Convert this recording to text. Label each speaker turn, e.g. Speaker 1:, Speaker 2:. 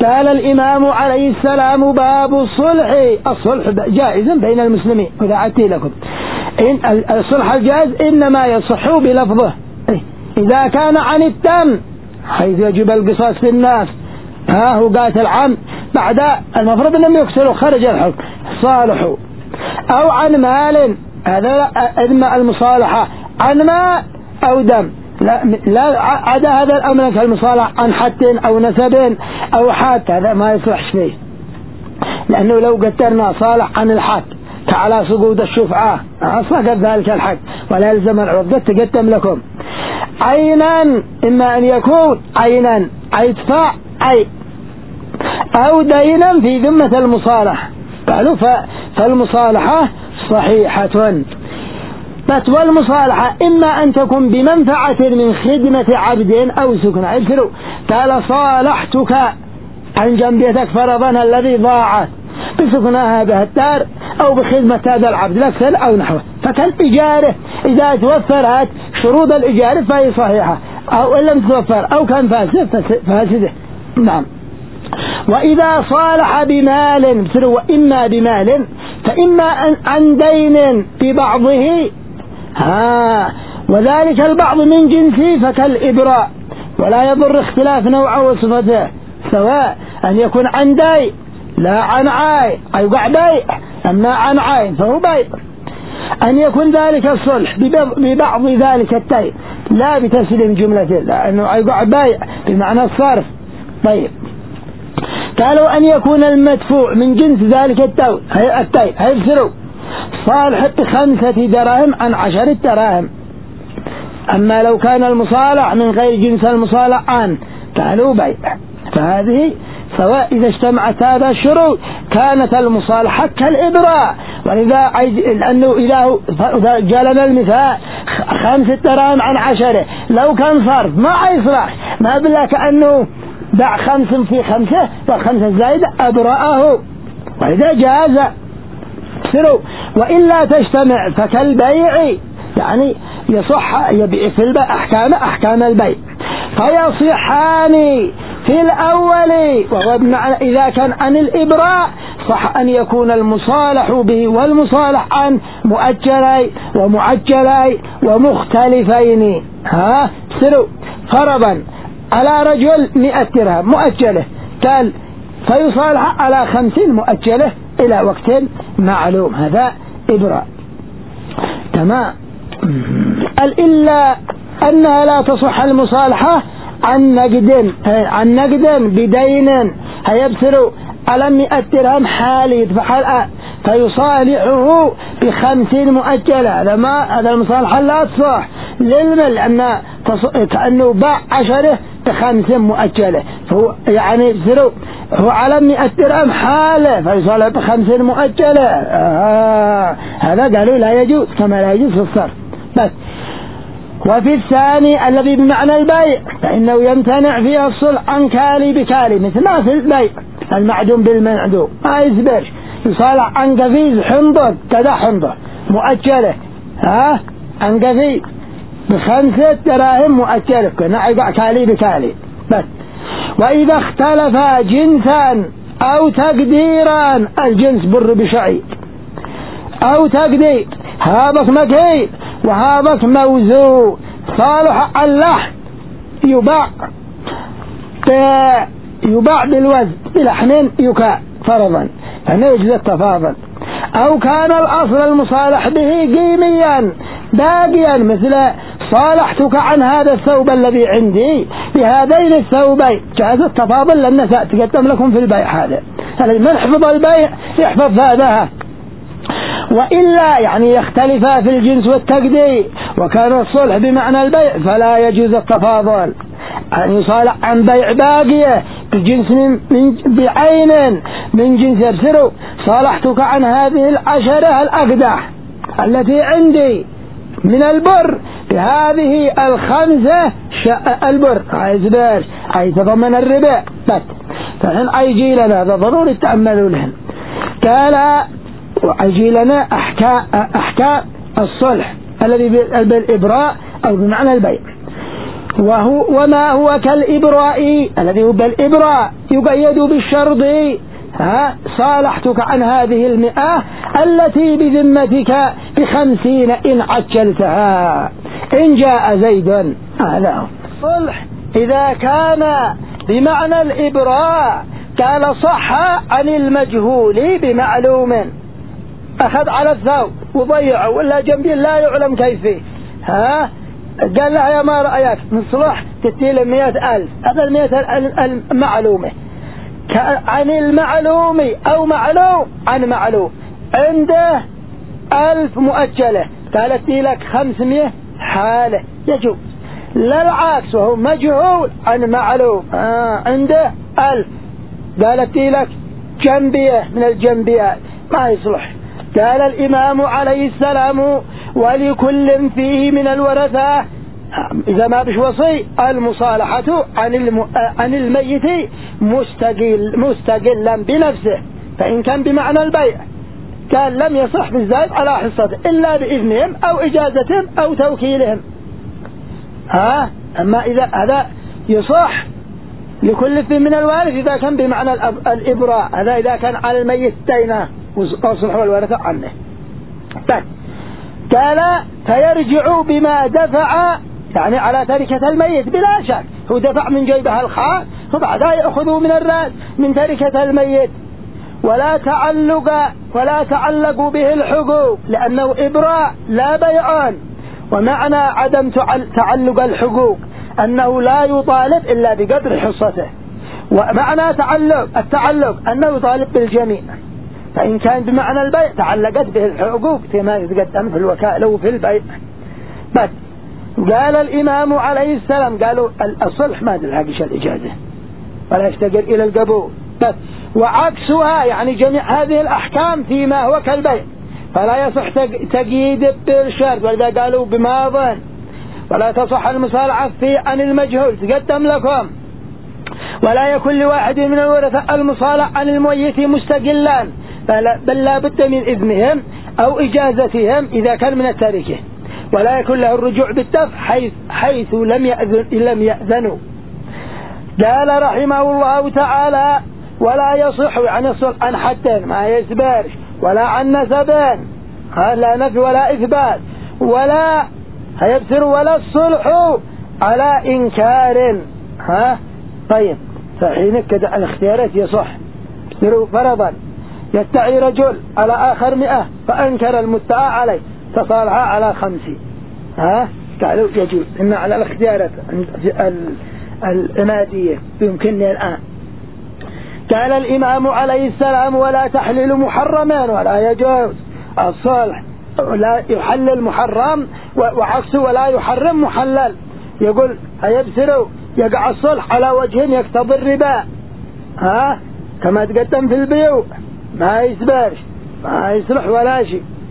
Speaker 1: قال الإمام عليه السلام: باب الصلح. الصلح جائز بين المسلمين، وإذا عدت لكم إن الصلح الجائز إنما يصح بلفظه إذا كان عن الدم، حيث يجب القصاص في الناس، هو قاتل عم بعد المفروض أنهم يقتلوا خرج الحكم صالحوا، أو عن مال، هذا المصالحة عن ماء أو دم، لا عدا هذا الأمر كالمصالحة عن حد أو نسب أو حد، هذا ما يصلحش فيه، لأنه لو قدرنا صالح عن الحد كعلى سقوط الشفعة أصلحت ذلك الحد ولا يلزم العوض. قد تقدم لكم عينا، إما أن يكون عينا يدفع أي أو دينا في ذمة المصالح، قالوا فالمصالحة صحيحة. والمصالحة إما أن تكون بمنفعة من خدمة عبد أو سكن، قال: صالحتك عن جنبيتك فرضا الذي ضاعت بسكنها به الدار أو بخدمة هذا العبد لك أو نحوه، فكالإجارة إذا توفرت شروط الإجارة فهي صحيحة، أو إن لم توفر أو كان فاسده. نعم. وإذا صالح بمال، وإما بمال فإما عن دين ببعضه، وذلك البعض من جنسه فكالإبراء، ولا يضر اختلاف نوعه وصفته، سواء أن يكون عن دين لا عن عين يقع بيع، أما عن عين فهو بيع، أن يكون ذلك الصلح ببعض ذلك الدين لا بتسليم جملته، لأنه يقع بيع بمعنى الصرف. طيب، قالوا أن يكون المدفوع من جنس ذلك الدين هيفسروا صالح ب5 دراهم عن 10 دراهم، أما لو كان المصالح من غير جنس المصالح عنه قالوا بيع، فهذه سواء إذا اجتمعت هذا الشروط كانت المصالحة كالإبراء. ولذا لأنه إذا جالنا المثال 5 دراهم عن 10 لو كان صرف ما يصلح، ما بلا كأنه دع 5 في 5 و5 زائد أبرأه، ولذا جاز سروا. وإلا تجتمع فكالبيع، يعني يصح يبيع في البيع أحكام البيع، فيصحان في الأول، وهو بمعنى إذا كان عن الإبراء صح أن يكون المصالح به والمصالح عن مؤجلي ومعجلي ومختلفين. سروا فرضا على رجل 100 درهم مؤجله، قال فيصالح على 50 مؤجله إلى وقت معلوم، هذا إبراء. تمام. إلا أنها لا تصح المصالحة عن نقد بدين، هيبصروا على 100 درهم حالي يدفع الآن فيصالحه ب50 مؤجلة، هذا المصالحة لا تصح للمل، لأن كأنه باع 10 ب5 مؤجلة، فهو يعني يبصروا هو على 100 درهم حاله فيصالح ب50 مؤجلة. هذا قالوا لا يجوز كما لا يجوز في الصرف. بس وفي الثاني الذي بمعنى البيع فإنه يمتنع فيها الصلح عن كالي بكالي، مثل ما في البيع المعدوم بالمعدوم ما يسبرش، يصالح عن قفيز حنظر كذا حنظر مؤجلة، عن قفيز ب5 دراهم مؤجلة، كنا يقع كالي بكالي. بس وإذا اختلف جنسا أو تقديرا، الجنس بر بشعير أو تقدير، هذاك مكيل وهذاك موزون، صالح اللحم يباع بالوزن بلحم يكاء فرضا، فإنه يجوز التفاضل. أو كان الأصل المصالح به قيميا باقيا، مثل صالحتك عن هذا الثوب الذي عندي بهذين الثوبين، جاز التفاضل لأن سأتقدم لكم في البيع. هذا من حفظ البيع يحفظ هذا. وإلا يعني يختلفا في الجنس والتقدير وكان الصلح بمعنى البيع فلا يجوز التفاضل، أن يصالح عن بيع باقية بجنس بعين من جنس يبصروا صالحتك عن هذه 10 الأقداح التي عندي من البر بهذه 5 البر، عايز تضمن الربا. فهن أيجي لنا، هذا ضروري تأملوا لهم. قال وأجي لنا أحكام الصلح الذي بالإبراء أو بمعنى البيع، وما هو كالإبراء الذي هو بالإبراء، يقيد بالشرط صالحتك عن هذه 100 التي بذمتك ب50 إن عجلتها إن جاء زيد. هذا صلح إذا كان بمعنى الإبراء قال صح عن المجهول بمعلوم، أخذ على الثوب وضيعه ولا جنبي لا يعلم كيفه، قال له يا ما رأيك نصلح تتيل 100,000، هذا 100,000 المعلومة عن المعلوم أو معلوم عن معلوم، عنده 1000 مؤجلة قالت لك 500 حالة يجوز. لا العكس وهو مجهول عن معلوم عنده 1000 قالت لك جنبية من الجنبيات ما يصلح. قال الإمام عليه السلام ولكل فيه من الورثة إذا ما بش وصي المصالحة عن الميت مستقلا بنفسه، فإن كان بمعنى البيع قال لم يصح بالزائد على حصته إلا بإذنهم أو إجازتهم أو توكيلهم. أما إذا هذا يصح لكل فيه من الوارث إذا كان بمعنى الإبراء، هذا إذا كان على الميت دينه وصلحوا الورثة عنه. قال فيرجع بما دفع يعني على تركة الميت بلا شك، هو دفع من جيبها الخاص فبعدها يأخذوا من الرأس من تركة الميت، ولا تعلق به الحقوق لأنه إبراء لا بيعان. ومعنى عدم تعلق الحقوق أنه لا يطالب إلا بقدر حصته، ومعنى التعلق أنه يطالب بالجميع، فإن كان بمعنى البيع تعلقت به الحقوق كما يتقدم في الوكالة وفي البيع. بس قال الإمام عليه السلام قالوا الصلح ما تلحقش الإجازة ولا يفتقر إلى القبول، بس وعكسها يعني جميع هذه الأحكام فيما هو كالبيع فلا يصح تقييد بالشرط، ولذا قالوا بماضٍ ولا تصح المصالحة في عن المجهول تقدم لكم، ولا يكون لواحد من الورثة المصالح عن الميت مستقلا بل لا بد من إذنهم أو إجازتهم إذا كان من التاركة، ولا يكون له الرجوع بالدفع حيث لم يأذنوا. قال رحمه الله تعالى ولا يصح يعني الصلح عن حد ما يسبرش ولا عن نسبين لا نفي ولا إثبات ولا هيبصر ولا الصلح على إنكار. طيب فحين كده الاختيارات يصح. فرضا يدعي رجل على آخر 100 فأنكر المدعى عليه فصالح على 50 قالوا يجوز إن على الاختيارات العنادية يمكنني الآن. قال الإمام عليه السلام ولا تحليل محرمان ولا يجوز الصلح، لا يحلل محرم وعكسه ولا يحرم محلل. يقول هيبصروا يقع الصلح على وجه يقتضي الربا كما تقدم في البيوع ما يسبرش ما يصلح ولا شيء.